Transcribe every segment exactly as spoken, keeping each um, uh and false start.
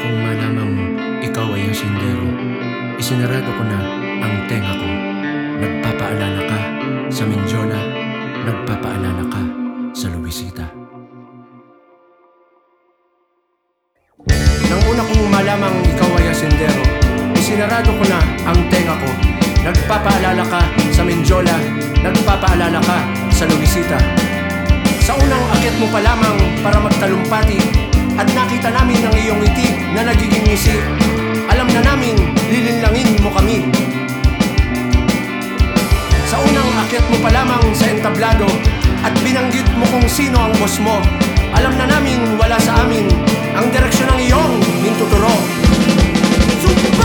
kong malamang ikaw ay hasindero, isinarado ko na ang tenga ko. Nagpapaalala ka sa Mindiola, nagpapaalala ka sa Luisita. Nang una kong malamang ikaw ay hasindero, isinarado ko na ang tenga ko. Nagpapaalala ka sa Mindiola, nagpapaalala ka sa Luisita. Sa unang akyat mo pa lamang para magtalumpati, at nakita namin ang iyong ngiti na nagiging ngisi. Alam na namin, lilinlangin mo kami. Sa unang akyat mo pa lamang sa entablado, at binanggit mo kung sino ang boss mo. Alam na namin, wala sa amin ang direksyon ng iyong hintuturo. Sumpa!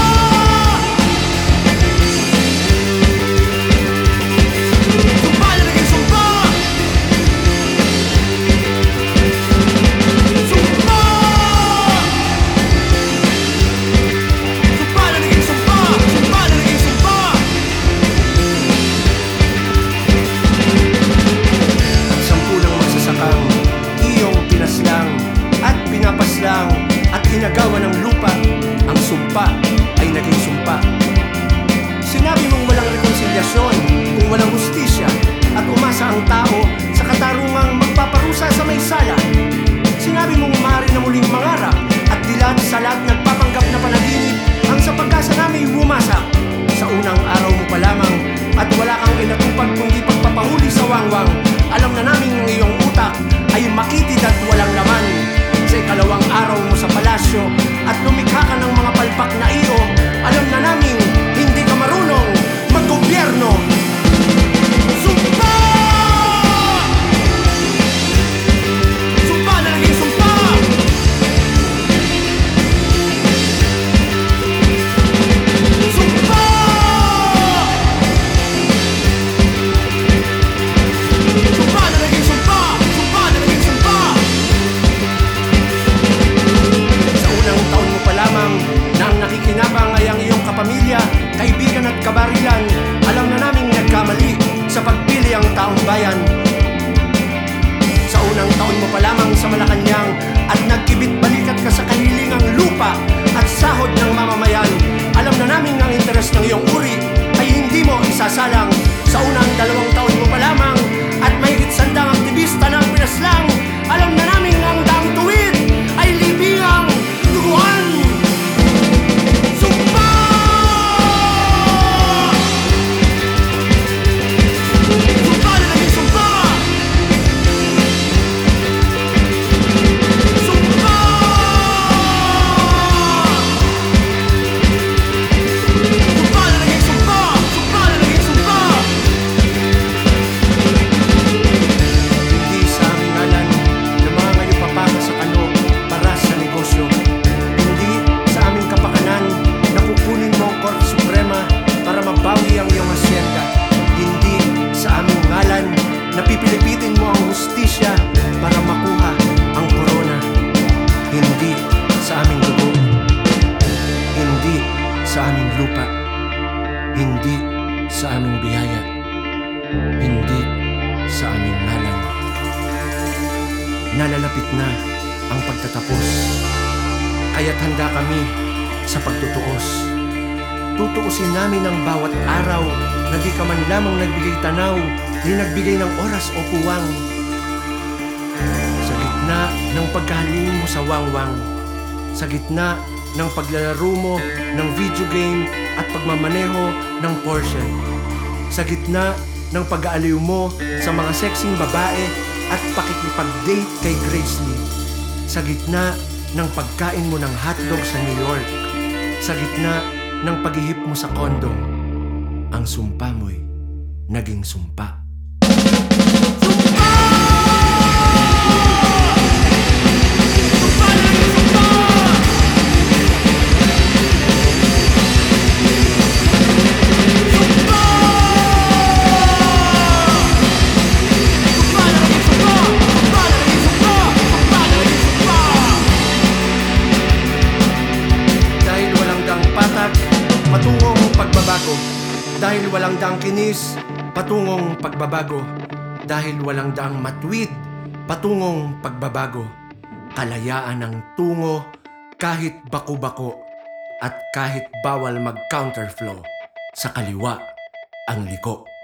At ginagawa ng lupa, ang sumpa ay naging sumpa. Sinabi mong walang rekonsilyasyon kung walang hustisya, at umasa ang tao sa katarungang magpaparusa sa may sala. Sinabi mong maaari na muling mangarap, at dilat sa lahat nagpapanggap na panaginip ang sa pagkasa namin bumasak. Sa unang araw mo pa lamang, at wala kang inatupag kundi pagpapahuli sa wangwang. Alam na namin ang iyong utak ay makitid at walang laman. Sa ikalawang araw mo sa palasyo, at lumikha ka ng mga palpak na iyo, alam na namin hindi ka marunong maggobyerno. Sumpa! Sumpa na naging sumpa! Sumpa! Sumpa na naging sumpa! Sumpa na naging sumpa! Taon mo pa lamang na ang nakikinabang ay ang iyong kapamilya, kaibigan at kabarilan. Alam na naming nagkamali sa pagpili ang taong bayan. Sa unang taon mo pa lamang sa Malacanang, at nagkibit-balikat ka sa kahilingang lupa at sahod ng mamamayan. Alam na naming ang interes ng iyong uri ay hindi mo isasalang. Sa unang dalawang taon mo pa lamang, at mahigit sandang aktivista ng pinaslang. Alam na naming ang daang tuwid ay libingang tuguan. Sumpa! Sumpa na naging sumpa! Sumpa! Sumpa na naging sumpa! Sumpa na naging sumpa! Hindi sa aming ngalan na mga ngayon papaka sa kano para sa negosyo. Hindi sa aming kapakanan na kukunin mo ang Korte Suprema para mabawi ang iyong asyenda. Hindi sa aming ngalan na pipilipitin mo ang hustisya para makuha ang korona. Hindi sa aming dugo. Hindi sa aming lupa. Hindi sa aming biyaya. Hindi sa aming ngalan. Nalalapit na ang pagtatapos, kaya't handa kami sa pagtutuos. Tutuusin namin ang bawat araw na di ka man lamang nagbigay tanaw, di nagbigay ng oras o puwang. Sa gitna ng pagkahalin mo sa wangwang, sa gitna ng paglalaro mo ng video game at pagmamaneho ng Porsche, sa gitna ng pag-aaliw mo sa mga sexing babae at pakikipag-date kay Grace Lee, sa gitna ng pagkain mo ng hotdog sa New York, sa gitna ng paghihip mo sa kondo, ang sumpa mo'y naging sumpa. Patungong pagbabago, dahil walang daang kinis, patungong pagbabago, dahil walang daang matwid, patungong pagbabago, kalayaan ng tungo, Kahit bako-bako at kahit bawal mag-counterflow, sa kaliwa ang liko.